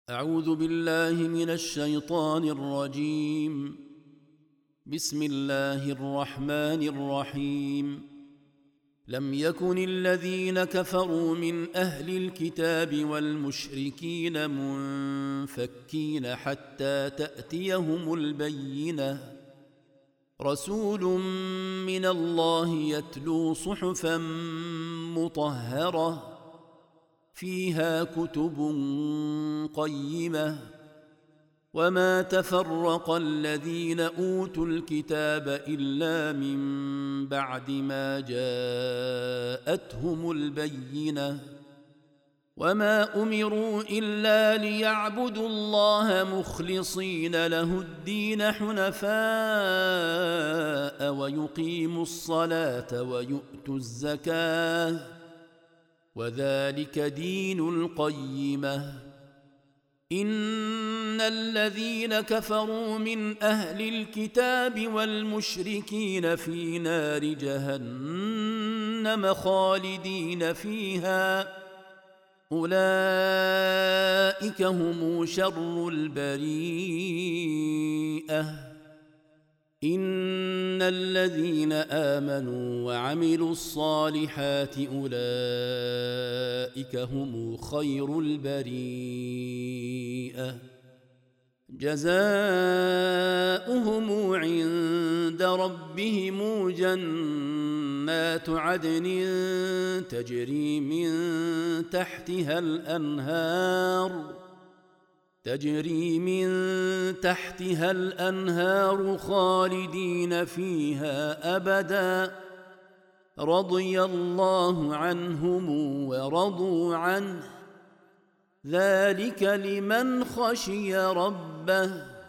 أعوذ بالله من الشيطان الرجيم. بسم الله الرحمن الرحيم. لم يكن الذين كفروا من أهل الكتاب والمشركين منفكين حتى تأتيهم البينة، رسول من الله يتلو صحفا مطهرة فيها كتب قيمة، وما تفرق الذين أوتوا الكتاب إلا من بعد ما جاءتهم البينة، وما أمروا إلا ليعبدوا الله مخلصين له الدين حنفاء ويقيموا الصلاة ويؤتوا الزكاة، وذلك دين القيمة. إن الذين كفروا من أهل الكتاب والمشركين في نار جهنم خالدين فيها، أولئك هم شر البريئة. إن الذين آمنوا وعملوا الصالحات أولئك هم خير البريئة، جزاؤهم عند ربهم جنات عدن تجري من تحتها الأنهار خالدين فيها أبدا، رضي الله عنهم ورضوا عنه، ذلك لمن خشي ربه.